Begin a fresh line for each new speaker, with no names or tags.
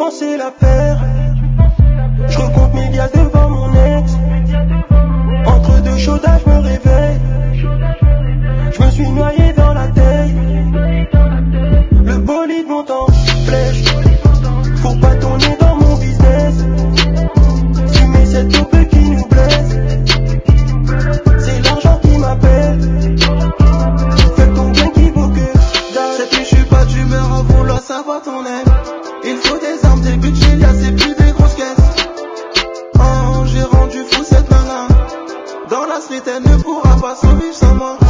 commencé l'affaire. Je recompte mes gars devant mon ex. Entre deux chaudages, je me réveille. Je me suis noyé dans la taille. Le bolide monte en flèche. Faut pas tourner dans mon business. Tu mets cette taupe qui nous blesse. C'est l'argent qui m'appelle. Fais ton gain qui vaut que dalle.
C'est que je suis pas d'humeur à vouloir savoir ton aide. Il faut des armes, des budgets, y'a c'est plus des grosses caisses. Oh, j'ai rendu fou cette nana. Dans la street, elle ne pourra pas survivre sans moi.